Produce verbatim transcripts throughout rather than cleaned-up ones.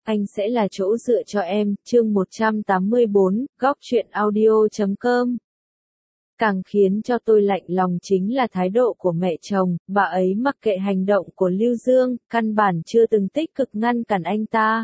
Anh sẽ là chỗ dựa cho em, chương một trăm tám mươi bốn, góc truyện audio chấm com. Càng khiến cho tôi lạnh lòng chính là thái độ của mẹ chồng, bà ấy mặc kệ hành động của Lưu Dương, căn bản chưa từng tích cực ngăn cản anh ta.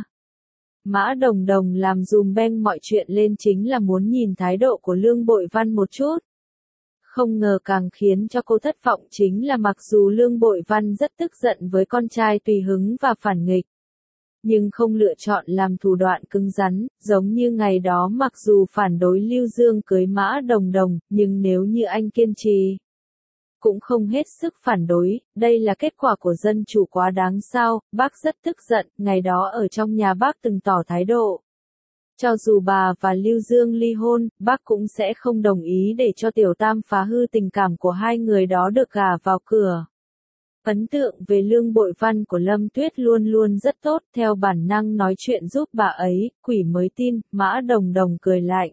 Mã Đồng Đồng làm dùm beng mọi chuyện lên chính là muốn nhìn thái độ của Lương Bội Văn một chút. Không ngờ càng khiến cho cô thất vọng chính là mặc dù Lương Bội Văn rất tức giận với con trai tùy hứng và phản nghịch, nhưng không lựa chọn làm thủ đoạn cứng rắn, giống như ngày đó mặc dù phản đối Lưu Dương cưới Mã Đồng Đồng, nhưng nếu như anh kiên trì, cũng không hết sức phản đối, đây là kết quả của dân chủ quá đáng sao, bác rất tức giận, ngày đó ở trong nhà bác từng tỏ thái độ. Cho dù bà và Lưu Dương ly hôn, bác cũng sẽ không đồng ý để cho Tiểu Tam phá hư tình cảm của hai người đó được gả vào cửa. Ấn tượng về Lương Bội Văn của Lâm Tuyết luôn luôn rất tốt, theo bản năng nói chuyện giúp bà ấy, quỷ mới tin, Mã Đồng Đồng cười lạnh.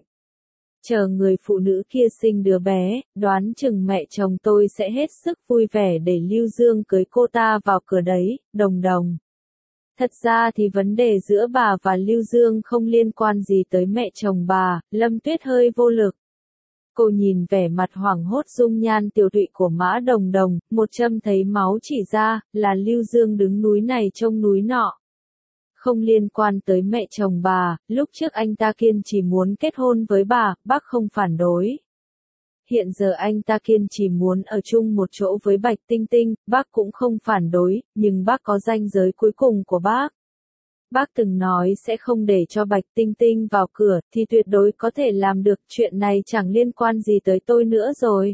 Chờ người phụ nữ kia sinh đứa bé, đoán chừng mẹ chồng tôi sẽ hết sức vui vẻ để Lưu Dương cưới cô ta vào cửa đấy, Đồng Đồng. Thật ra thì vấn đề giữa bà và Lưu Dương không liên quan gì tới mẹ chồng bà, Lâm Tuyết hơi vô lực. Cô nhìn vẻ mặt hoảng hốt dung nhan tiểu tụy của Mã Đồng Đồng, một châm thấy máu chỉ ra, là Lưu Dương đứng núi này trông núi nọ. Không liên quan tới mẹ chồng bà, lúc trước anh ta kiên trì muốn kết hôn với bà, bác không phản đối. Hiện giờ anh ta kiên trì muốn ở chung một chỗ với Bạch Tinh Tinh, bác cũng không phản đối, nhưng bác có ranh giới cuối cùng của bác. Bác từng nói sẽ không để cho Bạch Tinh Tinh vào cửa, thì tuyệt đối có thể làm được, chuyện này chẳng liên quan gì tới tôi nữa rồi.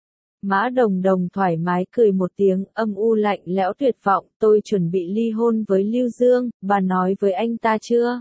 Mã Đồng Đồng thoải mái cười một tiếng, âm u lạnh lẽo tuyệt vọng, tôi chuẩn bị ly hôn với Lưu Dương, bà nói với anh ta chưa?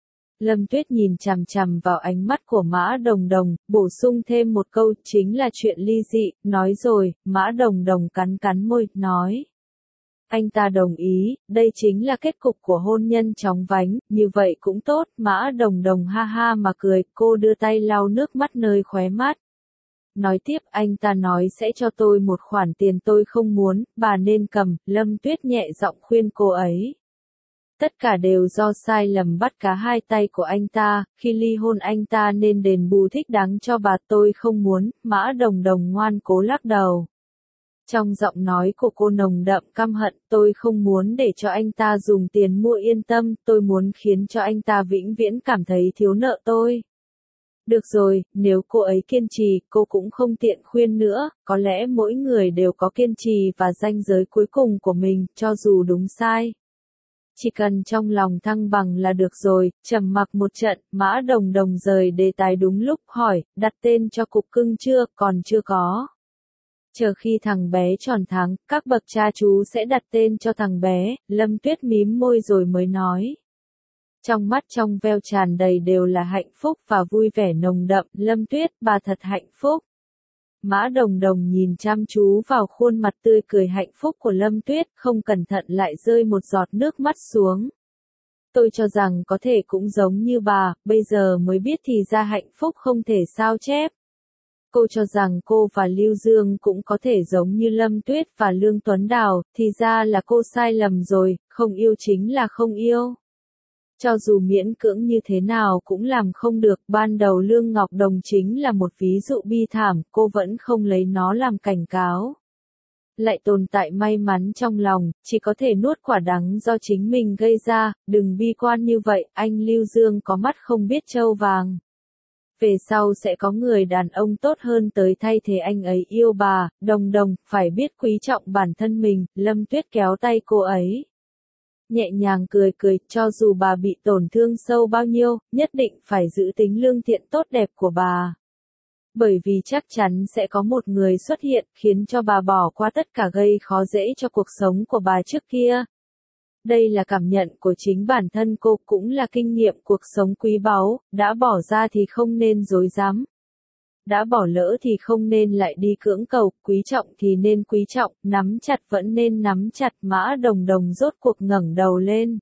Lâm Tuyết nhìn chằm chằm vào ánh mắt của Mã Đồng Đồng, bổ sung thêm một câu, chính là chuyện ly dị, nói rồi, Mã Đồng Đồng cắn cắn môi, nói. Anh ta đồng ý, đây chính là kết cục của hôn nhân chóng vánh, như vậy cũng tốt, Mã Đồng Đồng ha ha mà cười, cô đưa tay lau nước mắt nơi khóe mắt. Nói tiếp, anh ta nói sẽ cho tôi một khoản tiền tôi không muốn, bà nên cầm, Lâm Tuyết nhẹ giọng khuyên cô ấy. Tất cả đều do sai lầm bắt cá hai tay của anh ta, khi ly hôn anh ta nên đền bù thích đáng cho bà, tôi không muốn, Mã Đồng Đồng ngoan cố lắc đầu. Trong giọng nói của cô nồng đậm căm hận, tôi không muốn để cho anh ta dùng tiền mua yên tâm, tôi muốn khiến cho anh ta vĩnh viễn cảm thấy thiếu nợ tôi. Được rồi, nếu cô ấy kiên trì, cô cũng không tiện khuyên nữa, có lẽ mỗi người đều có kiên trì và ranh giới cuối cùng của mình, cho dù đúng sai. Chỉ cần trong lòng thăng bằng là được rồi, trầm mặc một trận, Mã Đồng Đồng rời đề tài đúng lúc, hỏi, đặt tên cho cục cưng chưa, còn chưa có. Chờ khi thằng bé tròn tháng, các bậc cha chú sẽ đặt tên cho thằng bé, Lâm Tuyết mím môi rồi mới nói. Trong mắt trong veo tràn đầy đều là hạnh phúc và vui vẻ nồng đậm, Lâm Tuyết, bà thật hạnh phúc. Mã Đồng Đồng nhìn chăm chú vào khuôn mặt tươi cười hạnh phúc của Lâm Tuyết, không cẩn thận lại rơi một giọt nước mắt xuống. Tôi cho rằng có thể cũng giống như bà, bây giờ mới biết thì ra hạnh phúc không thể sao chép. Cô cho rằng cô và Lưu Dương cũng có thể giống như Lâm Tuyết và Lương Tuấn Đào, thì ra là cô sai lầm rồi, không yêu chính là không yêu. Cho dù miễn cưỡng như thế nào cũng làm không được, ban đầu Lương Ngọc Đồng chính là một ví dụ bi thảm, cô vẫn không lấy nó làm cảnh cáo. Lại tồn tại may mắn trong lòng, chỉ có thể nuốt quả đắng do chính mình gây ra, đừng bi quan như vậy, anh Lưu Dương có mắt không biết trâu vàng. Về sau sẽ có người đàn ông tốt hơn tới thay thế anh ấy yêu bà, Đồng Đồng, phải biết quý trọng bản thân mình, Lâm Tuyết kéo tay cô ấy. Nhẹ nhàng cười cười, cho dù bà bị tổn thương sâu bao nhiêu, nhất định phải giữ tính lương thiện tốt đẹp của bà. Bởi vì chắc chắn sẽ có một người xuất hiện, khiến cho bà bỏ qua tất cả gây khó dễ cho cuộc sống của bà trước kia. Đây là cảm nhận của chính bản thân cô, cũng là kinh nghiệm cuộc sống quý báu, đã bỏ ra thì không nên dối dám. Đã bỏ lỡ thì không nên lại đi cưỡng cầu, quý trọng thì nên quý trọng, nắm chặt vẫn nên nắm chặt, Mã Đồng Đồng rốt cuộc ngẩng đầu lên.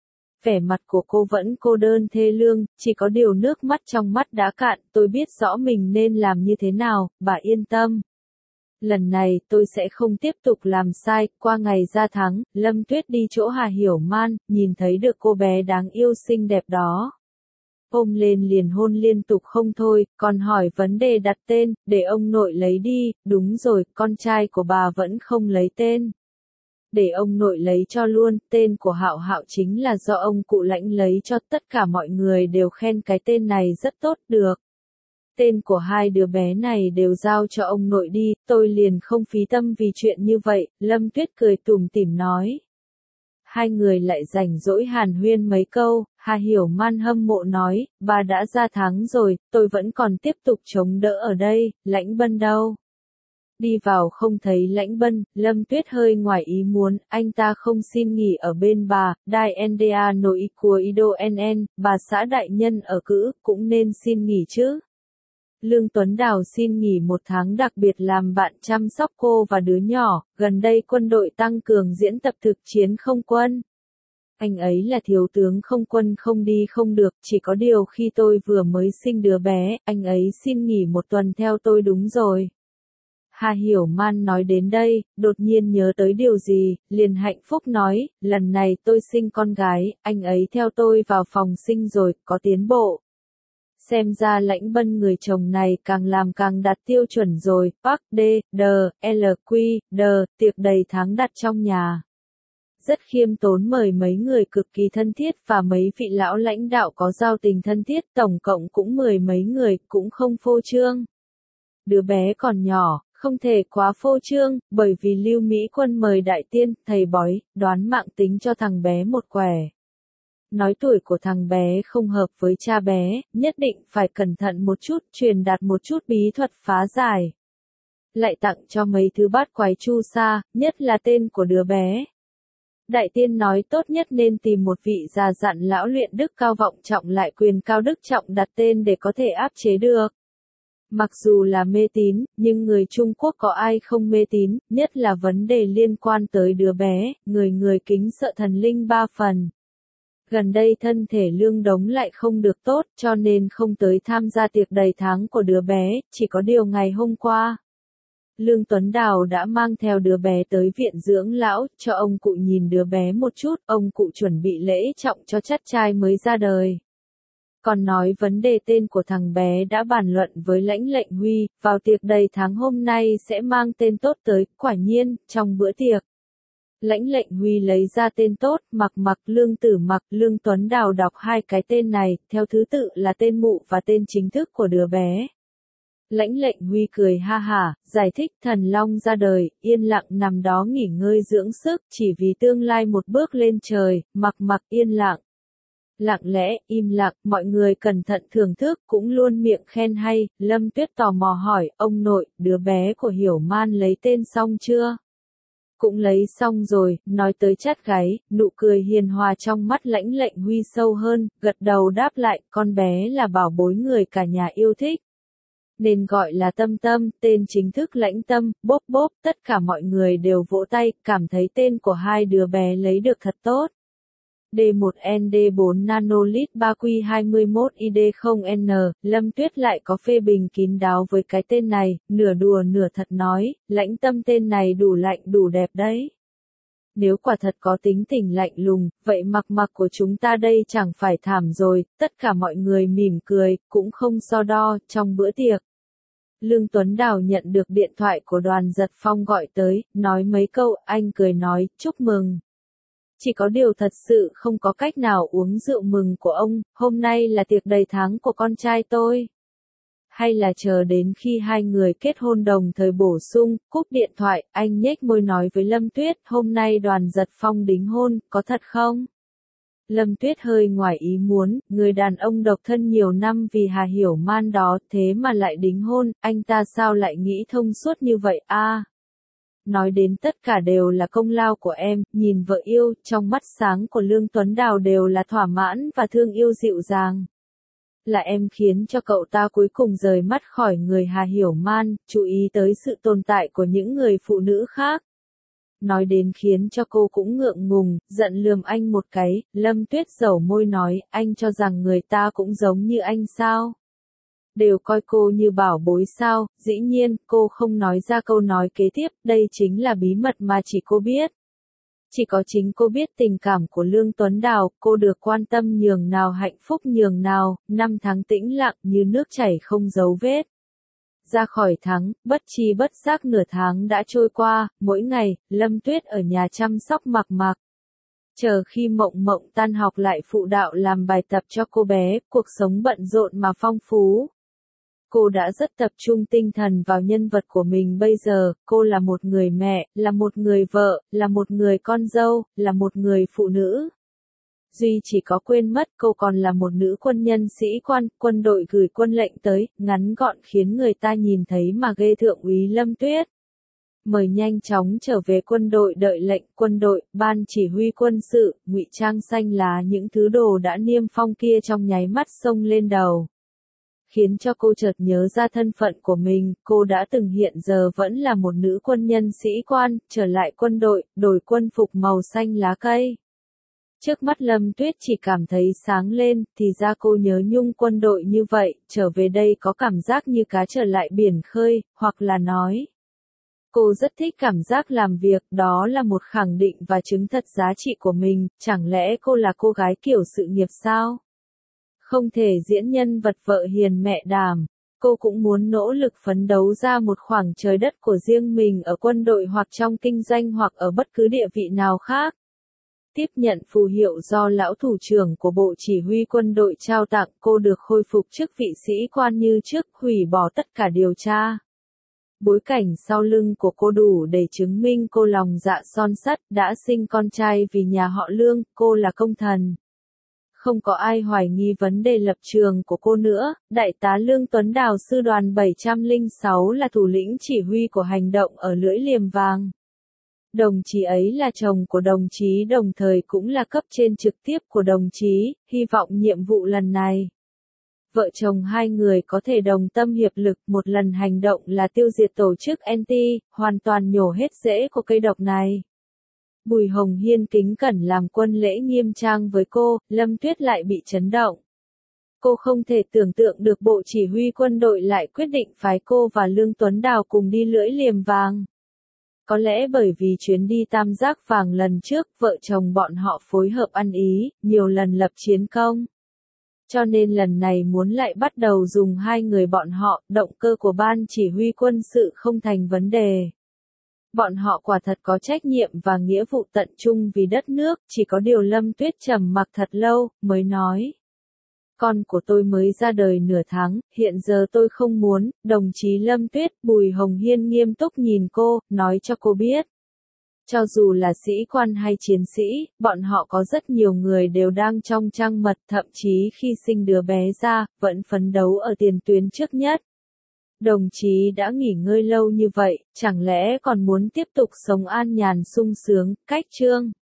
Vẻ mặt của cô vẫn cô đơn thê lương, chỉ có điều nước mắt trong mắt đã cạn, tôi biết rõ mình nên làm như thế nào, bà yên tâm. Lần này tôi sẽ không tiếp tục làm sai, qua ngày ra tháng, Lâm Tuyết đi chỗ Hà Hiểu Man, nhìn thấy được cô bé đáng yêu xinh đẹp đó. Ôm lên liền hôn liên tục không thôi, còn hỏi vấn đề đặt tên, để ông nội lấy đi, đúng rồi, con trai của bà vẫn không lấy tên. Để ông nội lấy cho luôn, tên của Hạo Hạo chính là do ông cụ Lãnh lấy cho, tất cả mọi người đều khen cái tên này rất tốt, được. Tên của hai đứa bé này đều giao cho ông nội đi, tôi liền không phí tâm vì chuyện như vậy, Lâm Tuyết cười tủm tỉm nói. Hai người lại rảnh rỗi hàn huyên mấy câu, Hà Hiểu Man hâm mộ nói, bà đã ra tháng rồi, tôi vẫn còn tiếp tục chống đỡ ở đây, Lãnh Bân đâu? Đi vào không thấy Lãnh Bân, Lâm Tuyết hơi ngoài ý muốn, anh ta không xin nghỉ ở bên bà, Đài en đê a nội của Ido en en, bà xã đại nhân ở cữ, cũng nên xin nghỉ chứ. Lương Tuấn Đào xin nghỉ một tháng đặc biệt làm bạn chăm sóc cô và đứa nhỏ, gần đây quân đội tăng cường diễn tập thực chiến không quân. Anh ấy là thiếu tướng không quân không đi không được, chỉ có điều khi tôi vừa mới sinh đứa bé, anh ấy xin nghỉ một tuần theo tôi đúng rồi. Hà Hiểu Man nói đến đây, đột nhiên nhớ tới điều gì, liền hạnh phúc nói, lần này tôi sinh con gái, anh ấy theo tôi vào phòng sinh rồi, có tiến bộ. Xem ra Lãnh Bân người chồng này càng làm càng đạt tiêu chuẩn rồi, Park D, D, L, Q, D, tiệc đầy tháng đặt trong nhà. Rất khiêm tốn mời mấy người cực kỳ thân thiết và mấy vị lão lãnh đạo có giao tình thân thiết, tổng cộng cũng mười mấy người, cũng không phô trương. Đứa bé còn nhỏ, không thể quá phô trương, bởi vì Lưu Mỹ Quân mời đại tiên, thầy bói, đoán mạng tính cho thằng bé một quẻ. Nói tuổi của thằng bé không hợp với cha bé, nhất định phải cẩn thận một chút, truyền đạt một chút bí thuật phá giải. Lại tặng cho mấy thứ bát quái chu sa, nhất là tên của đứa bé. Đại tiên nói tốt nhất nên tìm một vị già dặn lão luyện đức cao vọng trọng lại quyền cao đức trọng đặt tên để có thể áp chế được. Mặc dù là mê tín, nhưng người Trung Quốc có ai không mê tín, nhất là vấn đề liên quan tới đứa bé, người người kính sợ thần linh ba phần. Gần đây thân thể Lương Đống lại không được tốt, cho nên không tới tham gia tiệc đầy tháng của đứa bé, chỉ có điều ngày hôm qua. Lương Tuấn Đào đã mang theo đứa bé tới viện dưỡng lão, cho ông cụ nhìn đứa bé một chút, ông cụ chuẩn bị lễ trọng cho chắt trai mới ra đời. Còn nói vấn đề tên của thằng bé đã bàn luận với Lãnh Lệnh Huy, vào tiệc đầy tháng hôm nay sẽ mang tên tốt tới, quả nhiên, trong bữa tiệc. Lãnh Lệnh Huy lấy ra tên tốt, Mặc Mặc, Lương Tử Mặc, Lương Tuấn Đào đọc hai cái tên này, theo thứ tự là tên mụ và tên chính thức của đứa bé. Lãnh Lệnh Huy cười ha hả, giải thích thần long ra đời, yên lặng nằm đó nghỉ ngơi dưỡng sức, chỉ vì tương lai một bước lên trời, Mặc Mặc yên lặng. Lặng lẽ, im lặng, mọi người cẩn thận thưởng thức, cũng luôn miệng khen hay, Lâm Tuyết tò mò hỏi, ông nội, đứa bé của Hiểu Man lấy tên xong chưa? Cũng lấy xong rồi, nói tới chát gáy, nụ cười hiền hòa trong mắt Lãnh Lệnh Huy sâu hơn, gật đầu đáp lại, con bé là bảo bối người cả nhà yêu thích. Nên gọi là Tâm Tâm, tên chính thức Lãnh Tâm, bốp bốp, tất cả mọi người đều vỗ tay, cảm thấy tên của hai đứa bé lấy được thật tốt. D một N D bốn nanolit ba Q hai mốt I D không N, Lâm Tuyết lại có phê bình kín đáo với cái tên này, nửa đùa nửa thật nói, Lãnh Tâm tên này đủ lạnh đủ đẹp đấy. Nếu quả thật có tính tình lạnh lùng, vậy Mặc Mặc của chúng ta đây chẳng phải thảm rồi, tất cả mọi người mỉm cười, cũng không so đo, trong bữa tiệc. Lương Tuấn Đào nhận được điện thoại của Đoàn Giật Phong gọi tới, nói mấy câu, anh cười nói, chúc mừng. Chỉ có điều thật sự không có cách nào uống rượu mừng của ông, hôm nay là tiệc đầy tháng của con trai tôi. Hay là chờ đến khi hai người kết hôn đồng thời bổ sung, cúp điện thoại, anh nhếch môi nói với Lâm Tuyết, hôm nay Đoàn Giật Phong đính hôn, có thật không? Lâm Tuyết hơi ngoài ý muốn, người đàn ông độc thân nhiều năm vì Hà Hiểu Man đó, thế mà lại đính hôn, anh ta sao lại nghĩ thông suốt như vậy a? À, nói đến tất cả đều là công lao của em, nhìn vợ yêu, trong mắt sáng của Lương Tuấn Đào đều là thỏa mãn và thương yêu dịu dàng. Là em khiến cho cậu ta cuối cùng rời mắt khỏi người Hà Hiểu Man, chú ý tới sự tồn tại của những người phụ nữ khác. Nói đến khiến cho cô cũng ngượng ngùng, giận lườm anh một cái, Lâm Tuyết dẩu môi nói, anh cho rằng người ta cũng giống như anh sao? đều coi cô như bảo bối sao, dĩ nhiên, cô không nói ra câu nói kế tiếp, đây chính là bí mật mà chỉ cô biết. Chỉ có chính cô biết tình cảm của Lương Tuấn Đào, cô được quan tâm nhường nào hạnh phúc nhường nào, năm tháng tĩnh lặng như nước chảy không dấu vết. Ra khỏi tháng, bất chi bất giác nửa tháng đã trôi qua, mỗi ngày, Lâm Tuyết ở nhà chăm sóc Mạc Mạc. Chờ khi Mộng Mộng tan học lại phụ đạo làm bài tập cho cô bé, cuộc sống bận rộn mà phong phú. Cô đã rất tập trung tinh thần vào nhân vật của mình bây giờ, cô là một người mẹ, là một người vợ, là một người con dâu, là một người phụ nữ. Duy chỉ có quên mất cô còn là một nữ quân nhân sĩ quan, quân đội gửi quân lệnh tới, ngắn gọn khiến người ta nhìn thấy mà ghê. Thượng úy Lâm Tuyết mời nhanh chóng trở về quân đội đợi lệnh. Quân đội, ban chỉ huy quân sự, ngụy trang xanh lá, những thứ đồ đã niêm phong kia trong nháy mắt xông lên đầu. Khiến cho cô chợt nhớ ra thân phận của mình, cô đã từng hiện giờ vẫn là một nữ quân nhân sĩ quan, trở lại quân đội, đổi quân phục màu xanh lá cây. Trước mắt Lâm Tuyết chỉ cảm thấy sáng lên, thì ra cô nhớ nhung quân đội như vậy, trở về đây có cảm giác như cá trở lại biển khơi, hoặc là nói. Cô rất thích cảm giác làm việc, đó là một khẳng định và chứng thật giá trị của mình, chẳng lẽ cô là cô gái kiểu sự nghiệp sao? Không thể diễn nhân vật vợ hiền mẹ đảm, cô cũng muốn nỗ lực phấn đấu ra một khoảng trời đất của riêng mình ở quân đội hoặc trong kinh doanh hoặc ở bất cứ địa vị nào khác. Tiếp nhận phù hiệu do lão thủ trưởng của Bộ Chỉ huy quân đội trao tặng, cô được khôi phục chức vị sĩ quan như trước, hủy bỏ tất cả điều tra. Bối cảnh sau lưng của cô đủ để chứng minh cô lòng dạ son sắt, đã sinh con trai vì nhà họ Lương, cô là công thần. Không có ai hoài nghi vấn đề lập trường của cô nữa, Đại tá Lương Tuấn Đào sư đoàn bảy trăm lẻ sáu là thủ lĩnh chỉ huy của hành động ở Lưỡi Liềm Vàng. Đồng chí ấy là chồng của đồng chí đồng thời cũng là cấp trên trực tiếp của đồng chí, hy vọng nhiệm vụ lần này. Vợ chồng hai người có thể đồng tâm hiệp lực, một lần hành động là tiêu diệt tổ chức en tê, hoàn toàn nhổ hết rễ của cây độc này. Bùi Hồng Hiên kính cẩn làm quân lễ nghiêm trang với cô, Lâm Tuyết lại bị chấn động. Cô không thể tưởng tượng được Bộ Chỉ huy quân đội lại quyết định phái cô và Lương Tuấn Đào cùng đi Lưỡi Liềm Vàng. Có lẽ bởi vì chuyến đi Tam Giác Vàng lần trước, vợ chồng bọn họ phối hợp ăn ý, nhiều lần lập chiến công. Cho nên lần này muốn lại bắt đầu dùng hai người bọn họ, động cơ của ban chỉ huy quân sự không thành vấn đề. Bọn họ quả thật có trách nhiệm và nghĩa vụ tận trung vì đất nước, chỉ có điều Lâm Tuyết trầm mặc thật lâu, mới nói. Con của tôi mới ra đời nửa tháng, hiện giờ tôi không muốn, đồng chí Lâm Tuyết, Bùi Hồng Hiên nghiêm túc nhìn cô, nói cho cô biết. Cho dù là sĩ quan hay chiến sĩ, bọn họ có rất nhiều người đều đang trong trăng mật, thậm chí khi sinh đứa bé ra, vẫn phấn đấu ở tiền tuyến trước nhất. Đồng chí đã nghỉ ngơi lâu như vậy, chẳng lẽ còn muốn tiếp tục sống an nhàn sung sướng, cách chương.